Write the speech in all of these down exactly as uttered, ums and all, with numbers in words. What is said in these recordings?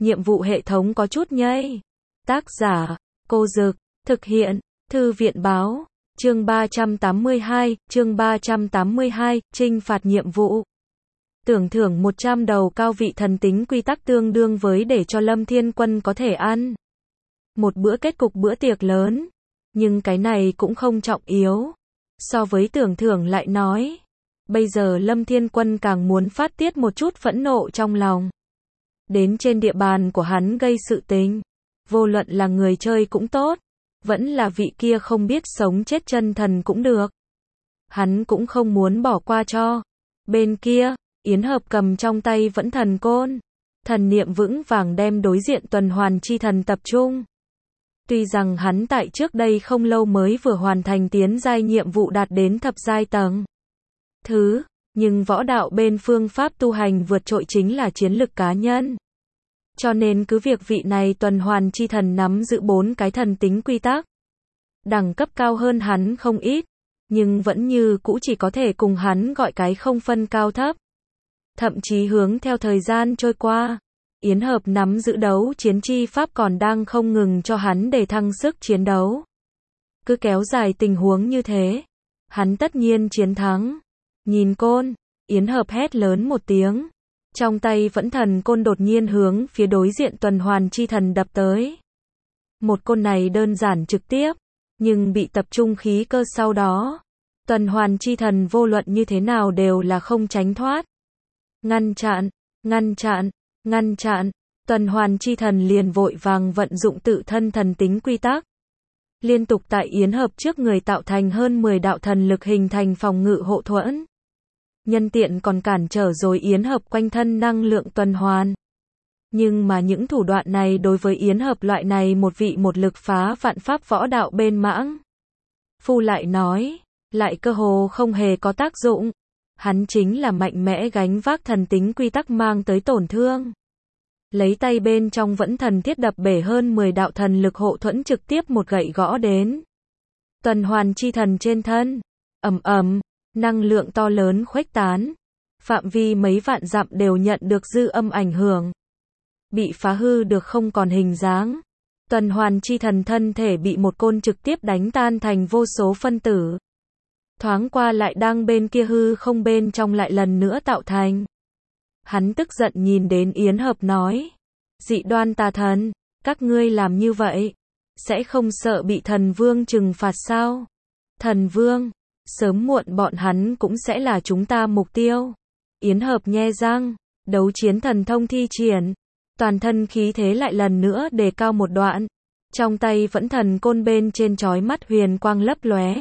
nhiệm vụ hệ thống có chút nhây. Tác giả, Cô Dực, thực hiện, Thư viện báo, chương ba trăm tám mươi hai, chương ba trăm tám mươi hai, trinh phạt nhiệm vụ. Tưởng thưởng một trăm đầu cao vị thần tính quy tắc tương đương với để cho Lâm Thiên Quân có thể ăn một bữa kết cục bữa tiệc lớn. Nhưng cái này cũng không trọng yếu. So với tưởng thưởng lại nói, bây giờ Lâm Thiên Quân càng muốn phát tiết một chút phẫn nộ trong lòng. Đến trên địa bàn của hắn gây sự tình, vô luận là người chơi cũng tốt, vẫn là vị kia không biết sống chết chân thần cũng được. Hắn cũng không muốn bỏ qua cho. Bên kia, Yến Hợp cầm trong tay vẫn thần côn, thần niệm vững vàng đem đối diện tuần hoàn chi thần tập trung. Tuy rằng hắn tại trước đây không lâu mới vừa hoàn thành tiến giai nhiệm vụ đạt đến thập giai tầng thứ, nhưng võ đạo bên phương pháp tu hành vượt trội chính là chiến lực cá nhân. Cho nên cứ việc vị này tuần hoàn chi thần nắm giữ bốn cái thần tính quy tắc, đẳng cấp cao hơn hắn không ít, nhưng vẫn như cũ chỉ có thể cùng hắn gọi cái không phân cao thấp. Thậm chí hướng theo thời gian trôi qua, Yến Hợp nắm giữ đấu chiến chi pháp còn đang không ngừng cho hắn để thăng sức chiến đấu. Cứ kéo dài tình huống như thế, hắn tất nhiên chiến thắng. Nhìn côn, Yến Hợp hét lớn một tiếng. Trong tay vẫn thần côn đột nhiên hướng phía đối diện tuần hoàn chi thần đập tới. Một côn này đơn giản trực tiếp, nhưng bị tập trung khí cơ sau đó. Tuần hoàn chi thần vô luận như thế nào đều là không tránh thoát. Ngăn chặn, ngăn chặn, ngăn chặn, tuần hoàn chi thần liền vội vàng vận dụng tự thân thần tính quy tắc. Liên tục tại Yến Hợp trước người tạo thành hơn mười đạo thần lực hình thành phòng ngự hộ thuẫn. Nhân tiện còn cản trở rồi Yến Hợp quanh thân năng lượng tuần hoàn. Nhưng mà những thủ đoạn này đối với Yến Hợp loại này một vị một lực phá vạn pháp võ đạo bên mãng phu lại nói, lại cơ hồ không hề có tác dụng. Hắn chính là mạnh mẽ gánh vác thần tính quy tắc mang tới tổn thương. Lấy tay bên trong vẫn thần thiết đập bể hơn mười đạo thần lực hộ thuẫn trực tiếp một gậy gõ đến tuần hoàn chi thần trên thân. Ầm ầm, năng lượng to lớn khuếch tán. Phạm vi mấy vạn dặm đều nhận được dư âm ảnh hưởng. Bị phá hư được không còn hình dáng. Tuần hoàn chi thần thân thể bị một côn trực tiếp đánh tan thành vô số phân tử. Thoáng qua lại đang bên kia hư không bên trong lại lần nữa tạo thành. Hắn tức giận nhìn đến Yến Hợp nói, dị đoan tà thần, các ngươi làm như vậy, sẽ không sợ bị thần vương trừng phạt sao? Thần vương, sớm muộn bọn hắn cũng sẽ là chúng ta mục tiêu. Yến Hợp nhe răng, đấu chiến thần thông thi triển, toàn thân khí thế lại lần nữa đề cao một đoạn. Trong tay vẫn thần côn bên trên chói mắt huyền quang lấp lóe.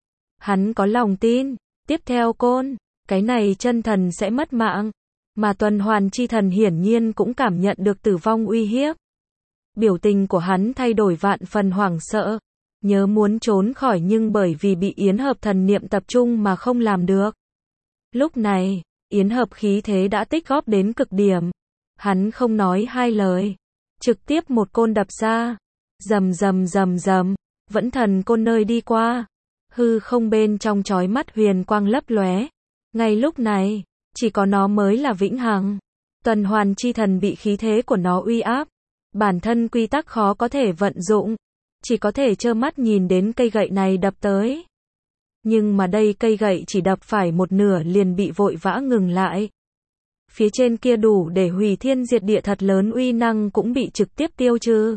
Hắn có lòng tin, tiếp theo côn, cái này chân thần sẽ mất mạng. Mà tuần hoàn chi thần hiển nhiên cũng cảm nhận được tử vong uy hiếp. Biểu tình của hắn thay đổi vạn phần hoảng sợ. Nhớ muốn trốn khỏi nhưng bởi vì bị Yến Hợp thần niệm tập trung mà không làm được. Lúc này, Yến Hợp khí thế đã tích góp đến cực điểm. Hắn không nói hai lời. Trực tiếp một côn đập ra. Rầm rầm rầm rầm. Vẫn thần côn nơi đi qua. Hư không bên trong chói mắt huyền quang lấp lóe. Ngay lúc này, chỉ có nó mới là vĩnh hằng. Tuần hoàn chi thần bị khí thế của nó uy áp. Bản thân quy tắc khó có thể vận dụng. Chỉ có thể trơ mắt nhìn đến cây gậy này đập tới. Nhưng mà đây cây gậy chỉ đập phải một nửa liền bị vội vã ngừng lại. Phía trên kia đủ để hủy thiên diệt địa thật lớn uy năng cũng bị trực tiếp tiêu trừ.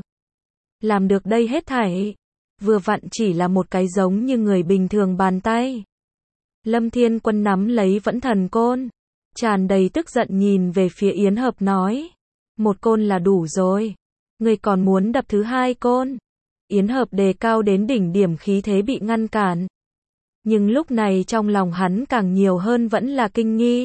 Làm được đây hết thảy. Vừa vặn chỉ là một cái giống như người bình thường bàn tay. Lâm Thiên Quân nắm lấy vẫn thần côn. Tràn đầy tức giận nhìn về phía Yến Hợp nói. Một côn là đủ rồi. Người còn muốn đập thứ hai côn. Yến Hợp đề cao đến đỉnh điểm khí thế bị ngăn cản. Nhưng lúc này trong lòng hắn càng nhiều hơn vẫn là kinh nghi.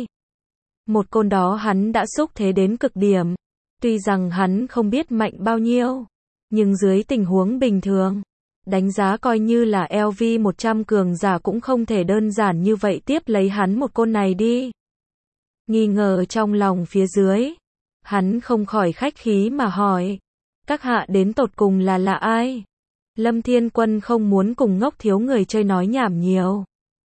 Một côn đó hắn đã xúc thế đến cực điểm. Tuy rằng hắn không biết mạnh bao nhiêu. Nhưng dưới tình huống bình thường, đánh giá coi như là L V một trăm cường giả cũng không thể đơn giản như vậy tiếp lấy hắn một côn này đi. Nghi ngờ trong lòng phía dưới. Hắn không khỏi khách khí mà hỏi. Các hạ đến tột cùng là là ai? Lâm Thiên Quân không muốn cùng ngốc thiếu người chơi nói nhảm nhiều.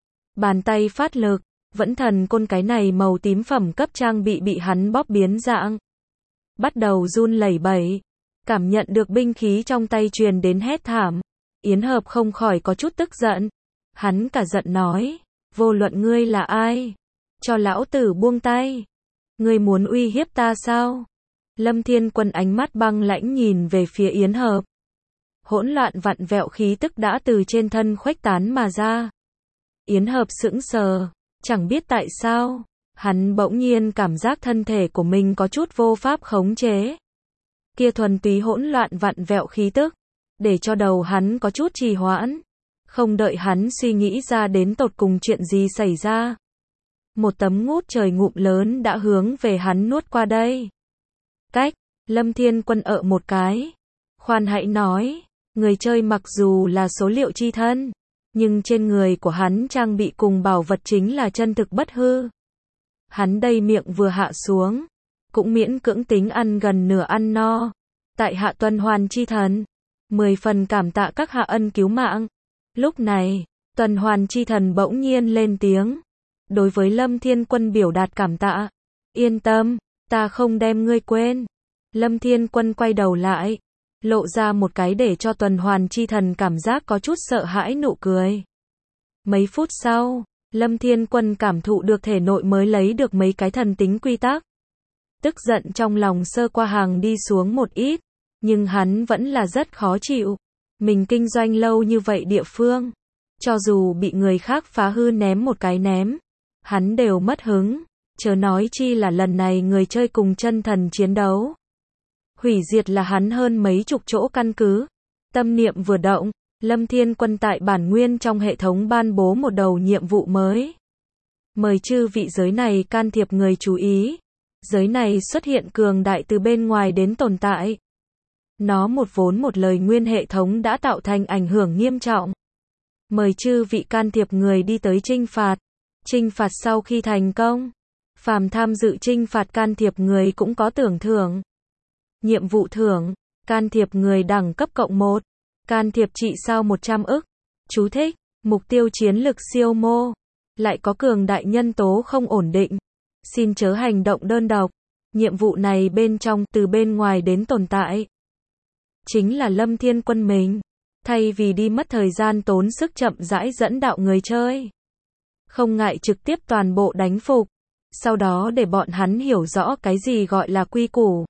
Bàn tay phát lực, vẫn thần côn cái này màu tím phẩm cấp trang bị bị hắn bóp biến dạng. bắt đầu run lẩy bẩy. Cảm nhận được binh khí trong tay truyền đến hét thảm. Yến Hợp không khỏi có chút tức giận. Hắn cả giận nói, vô luận ngươi là ai, cho lão tử buông tay. Ngươi muốn uy hiếp ta sao? Lâm Thiên Quân ánh mắt băng lãnh nhìn về phía Yến Hợp. Hỗn loạn vặn vẹo khí tức đã từ trên thân khuếch tán mà ra. Yến Hợp sững sờ, chẳng biết tại sao, hắn bỗng nhiên cảm giác thân thể của mình có chút vô pháp khống chế. Kia thuần túy hỗn loạn vặn vẹo khí tức, để cho đầu hắn có chút trì hoãn. Không đợi hắn suy nghĩ ra đến tột cùng chuyện gì xảy ra. Một tấm ngút trời ngụm lớn đã hướng về hắn nuốt qua đây. Cách, Lâm Thiên Quân ợ một cái. Khoan hãy nói, người chơi mặc dù là số liệu chi thân, nhưng trên người của hắn trang bị cùng bảo vật chính là chân thực bất hư. Hắn đây miệng vừa hạ xuống, cũng miễn cưỡng tính ăn gần nửa ăn no. Tại hạ tuần hoàn chi thần, mười phần cảm tạ các hạ ân cứu mạng. Lúc này, tuần hoàn chi thần bỗng nhiên lên tiếng. Đối với Lâm Thiên Quân biểu đạt cảm tạ. Yên tâm, ta không đem ngươi quên. Lâm Thiên Quân quay đầu lại, lộ ra một cái để cho tuần hoàn chi thần cảm giác có chút sợ hãi nụ cười. Mấy phút sau, Lâm Thiên Quân cảm thụ được thể nội mới lấy được mấy cái thần tính quy tắc. Tức giận trong lòng sơ qua hàng đi xuống một ít, nhưng hắn vẫn là rất khó chịu. Mình kinh doanh lâu như vậy địa phương, cho dù bị người khác phá hư ném một cái ném, hắn đều mất hứng, chớ nói chi là lần này người chơi cùng chân thần chiến đấu. Hủy diệt là hắn hơn mấy chục chỗ căn cứ. Tâm niệm vừa động, Lâm Thiên Quân tại bản nguyên trong hệ thống ban bố một đầu nhiệm vụ mới. Mời chư vị giới này can thiệp người chú ý. Giới này xuất hiện cường đại từ bên ngoài đến tồn tại. Nó một vốn một lời nguyên hệ thống đã tạo thành ảnh hưởng nghiêm trọng. Mời chư vị can thiệp người đi tới trinh phạt. Trinh phạt sau khi thành công, phàm tham dự trinh phạt can thiệp người cũng có tưởng thưởng. Nhiệm vụ thưởng, can thiệp người đẳng cấp cộng một, can thiệp trị sao một trăm ức. Chú thích, mục tiêu chiến lực siêu mô, lại có cường đại nhân tố không ổn định. Xin chớ hành động đơn độc. Nhiệm vụ này bên trong từ bên ngoài đến tồn tại. Chính là Lâm Thiên Quân mình. Thay vì đi mất thời gian tốn sức chậm rãi dẫn đạo người chơi. Không ngại trực tiếp toàn bộ đánh phục. Sau đó để bọn hắn hiểu rõ cái gì gọi là quy củ.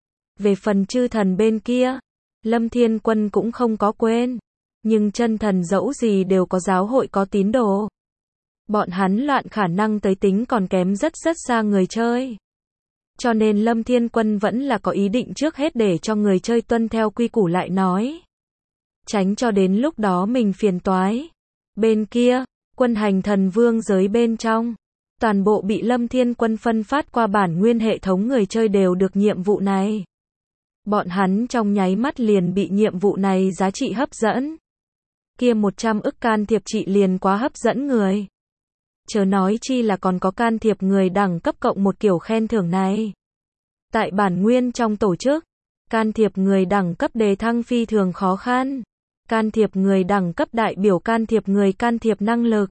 Về phần chư thần bên kia, Lâm Thiên Quân cũng không có quên. Nhưng chân thần dẫu gì đều có giáo hội có tín đồ. Bọn hắn loạn khả năng tới tính còn kém rất rất xa người chơi. Cho nên Lâm Thiên Quân vẫn là có ý định trước hết để cho người chơi tuân theo quy củ lại nói. Tránh cho đến lúc đó mình phiền toái. Bên kia, quân hành thần vương giới bên trong, toàn bộ bị Lâm Thiên Quân phân phát qua bản nguyên hệ thống người chơi đều được nhiệm vụ này. Bọn hắn trong nháy mắt liền bị nhiệm vụ này giá trị hấp dẫn. Kia một trăm ức can thiệp trị liền quá hấp dẫn người. Chớ nói chi là còn có can thiệp người đẳng cấp cộng một kiểu khen thưởng này. Tại bản nguyên trong tổ chức, can thiệp người đẳng cấp đề thăng phi thường khó khăn. Can thiệp người đẳng cấp đại biểu can thiệp người can thiệp năng lực.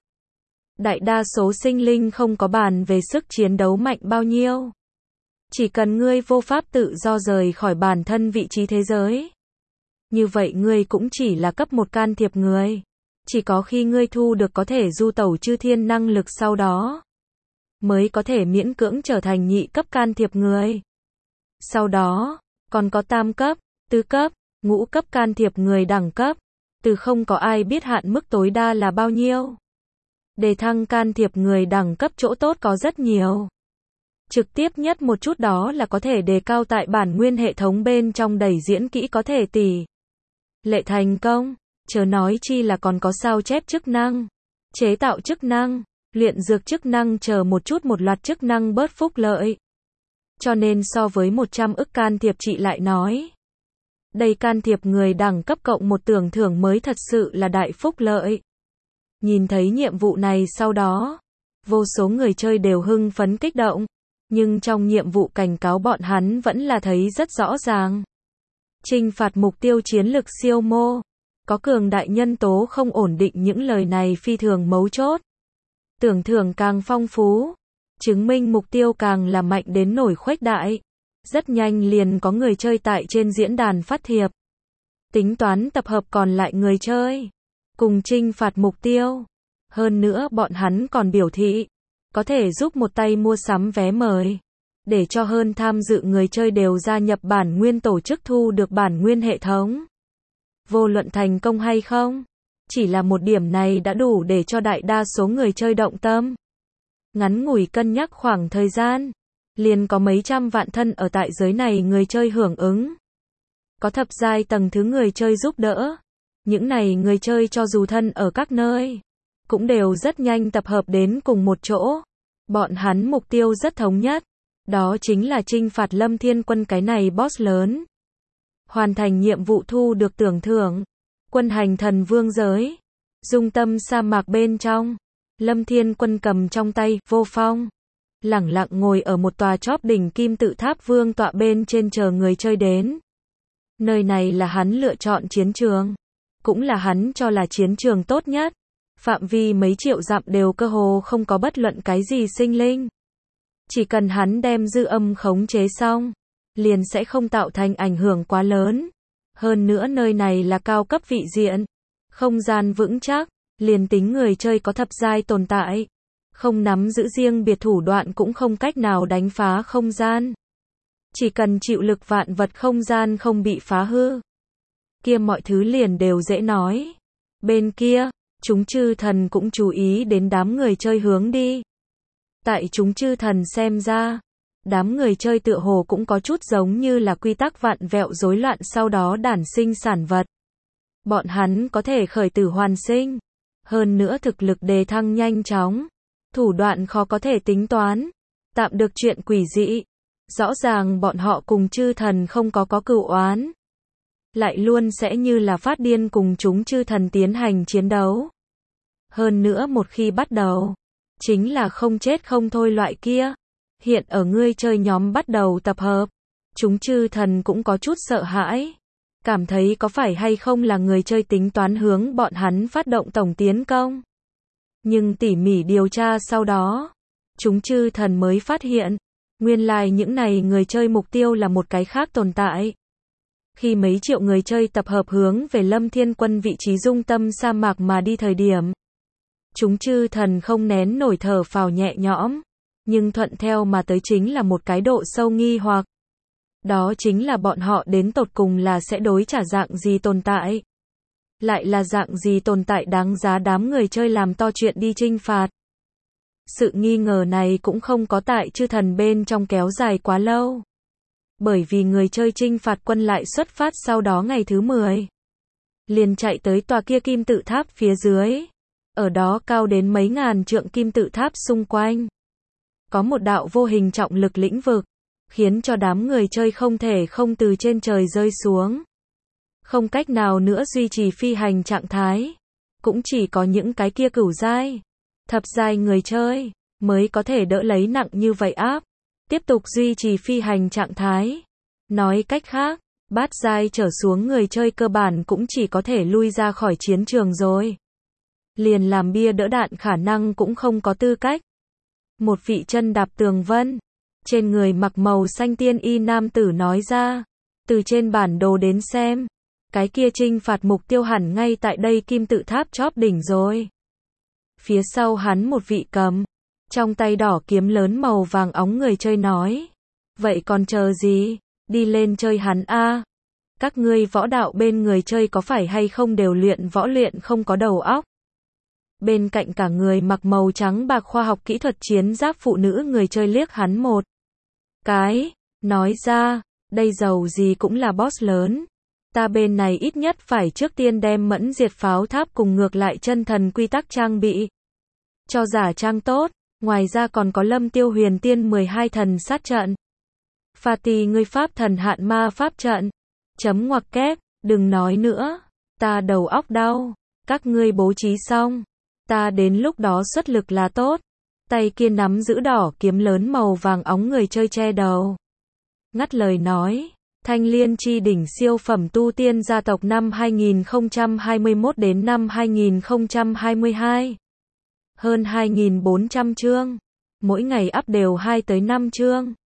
Đại đa số sinh linh không có bàn về sức chiến đấu mạnh bao nhiêu. Chỉ cần ngươi vô pháp tự do rời khỏi bản thân vị trí thế giới. Như vậy ngươi cũng chỉ là cấp một can thiệp người. Chỉ có khi ngươi thu được có thể du tẩu chư thiên năng lực sau đó, mới có thể miễn cưỡng trở thành nhị cấp can thiệp người. Sau đó, còn có tam cấp, tứ cấp, ngũ cấp can thiệp người đẳng cấp. Từ không có ai biết hạn mức tối đa là bao nhiêu. Đề thăng can thiệp người đẳng cấp chỗ tốt có rất nhiều. Trực tiếp nhất một chút đó là có thể đề cao tại bản nguyên hệ thống bên trong đẩy diễn kỹ có thể tỷ lệ thành công. Chớ nói chi là còn có sao chép chức năng, chế tạo chức năng, luyện dược chức năng chờ một chút một loạt chức năng bớt phúc lợi. Cho nên so với một trăm ức can thiệp trị lại nói, đây can thiệp người đẳng cấp cộng một tưởng thưởng mới thật sự là đại phúc lợi. Nhìn thấy nhiệm vụ này sau đó, vô số người chơi đều hưng phấn kích động, nhưng trong nhiệm vụ cảnh cáo bọn hắn vẫn là thấy rất rõ ràng. Trinh phạt mục tiêu chiến lực siêu mô, có cường đại nhân tố không ổn định, những lời này phi thường mấu chốt. Tưởng thưởng càng phong phú, chứng minh mục tiêu càng là mạnh đến nổi khuếch đại. Rất nhanh liền có người chơi tại trên diễn đàn phát thiệp. Tính toán tập hợp còn lại người chơi. Cùng trinh phạt mục tiêu. Hơn nữa bọn hắn còn biểu thị. Có thể giúp một tay mua sắm vé mời. Để cho hơn tham dự người chơi đều gia nhập bản nguyên tổ chức thu được bản nguyên hệ thống. Vô luận thành công hay không. Chỉ là một điểm này đã đủ để cho đại đa số người chơi động tâm. Ngắn ngủi cân nhắc khoảng thời gian. Liền có mấy trăm vạn thân ở tại giới này người chơi hưởng ứng. Có thập giai tầng thứ người chơi giúp đỡ. Những này người chơi cho dù thân ở các nơi. Cũng đều rất nhanh tập hợp đến cùng một chỗ. Bọn hắn mục tiêu rất thống nhất. Đó chính là trinh phạt Lâm Thiên Quân cái này boss lớn. Hoàn thành nhiệm vụ thu được tưởng thưởng. Quân hành thần vương giới. Dung tâm sa mạc bên trong. Lâm Thiên Quân cầm trong tay vô phong. Lẳng lặng ngồi ở một tòa chóp đỉnh kim tự tháp vương tọa bên trên chờ người chơi đến. Nơi này là hắn lựa chọn chiến trường. Cũng là hắn cho là chiến trường tốt nhất. Phạm vi mấy triệu dặm đều cơ hồ không có bất luận cái gì sinh linh. Chỉ cần hắn đem dư âm khống chế xong. Liền sẽ không tạo thành ảnh hưởng quá lớn. Hơn nữa nơi này là cao cấp vị diện. Không gian vững chắc. Liền tính người chơi có thập giai tồn tại. Không nắm giữ riêng biệt thủ đoạn cũng không cách nào đánh phá không gian. Chỉ cần chịu lực vạn vật không gian không bị phá hư. Kia mọi thứ liền đều dễ nói. Bên kia, chúng chư thần cũng chú ý đến đám người chơi hướng đi. Tại chúng chư thần xem ra, đám người chơi tựa hồ cũng có chút giống như là quy tắc vạn vẹo rối loạn sau đó đản sinh sản vật. Bọn hắn có thể khởi tử hoàn sinh. Hơn nữa thực lực đề thăng nhanh chóng. Thủ đoạn khó có thể tính toán. Tạm được chuyện quỷ dị. Rõ ràng bọn họ cùng chư thần không có có cửu oán. Lại luôn sẽ như là phát điên cùng chúng chư thần tiến hành chiến đấu. Hơn nữa một khi bắt đầu, chính là không chết không thôi loại kia. Hiện ở ngươi chơi nhóm bắt đầu tập hợp. Chúng chư thần cũng có chút sợ hãi. Cảm thấy có phải hay không là người chơi tính toán hướng bọn hắn phát động tổng tiến công. Nhưng tỉ mỉ điều tra sau đó, chúng chư thần mới phát hiện, nguyên lai những này người chơi mục tiêu là một cái khác tồn tại. Khi mấy triệu người chơi tập hợp hướng về Lâm Thiên Quân vị trí dung tâm sa mạc mà đi thời điểm, chúng chư thần không nén nổi thở phào nhẹ nhõm, nhưng thuận theo mà tới chính là một cái độ sâu nghi hoặc. Đó chính là bọn họ đến tột cùng là sẽ đối trả dạng gì tồn tại. Lại là dạng gì tồn tại đáng giá đám người chơi làm to chuyện đi trinh phạt. Sự nghi ngờ này cũng không có tại chư thần bên trong kéo dài quá lâu. Bởi vì người chơi trinh phạt quân lại xuất phát sau đó ngày thứ mười. Liền chạy tới tòa kia kim tự tháp phía dưới. Ở đó cao đến mấy ngàn trượng kim tự tháp xung quanh. Có một đạo vô hình trọng lực lĩnh vực. Khiến cho đám người chơi không thể không từ trên trời rơi xuống. Không cách nào nữa duy trì phi hành trạng thái. Cũng chỉ có những cái kia cửu giai, thập giai người chơi mới có thể đỡ lấy nặng như vậy áp. Tiếp tục duy trì phi hành trạng thái. Nói cách khác, bát giai trở xuống người chơi cơ bản cũng chỉ có thể lui ra khỏi chiến trường rồi. Liền làm bia đỡ đạn khả năng cũng không có tư cách. Một vị chân đạp tường vân. Trên người mặc màu xanh tiên y nam tử nói ra. Từ trên bản đồ đến xem. Cái kia trinh phạt mục tiêu hẳn ngay tại đây kim tự tháp chóp đỉnh rồi. Phía sau hắn một vị cầm. Trong tay đỏ kiếm lớn màu vàng óng người chơi nói. Vậy còn chờ gì? Đi lên chơi hắn a. Các ngươi võ đạo bên người chơi có phải hay không đều luyện võ luyện không có đầu óc. Bên cạnh cả người mặc màu trắng bạc khoa học kỹ thuật chiến giáp phụ nữ người chơi liếc hắn một cái, nói ra, đây giàu gì cũng là boss lớn. Ta bên này ít nhất phải trước tiên đem mẫn diệt pháo tháp cùng ngược lại chân thần quy tắc trang bị. Cho giả trang tốt, ngoài ra còn có lâm tiêu huyền tiên mười hai thần sát trận. Pha tì ngươi pháp thần hạn ma pháp trận. Chấm ngoặc kép, đừng nói nữa, ta đầu óc đau, các ngươi bố trí xong. Ta đến lúc đó xuất lực là tốt. Tay kia nắm giữ đỏ kiếm lớn màu vàng óng người chơi che đầu. Ngắt lời nói. Thanh Liên chi đỉnh siêu phẩm tu tiên gia tộc năm hai nghìn không trăm hai mươi mốt đến năm hai nghìn không trăm hai mươi hai. Hơn hai nghìn bốn trăm chương. Mỗi ngày up đều hai tới năm chương.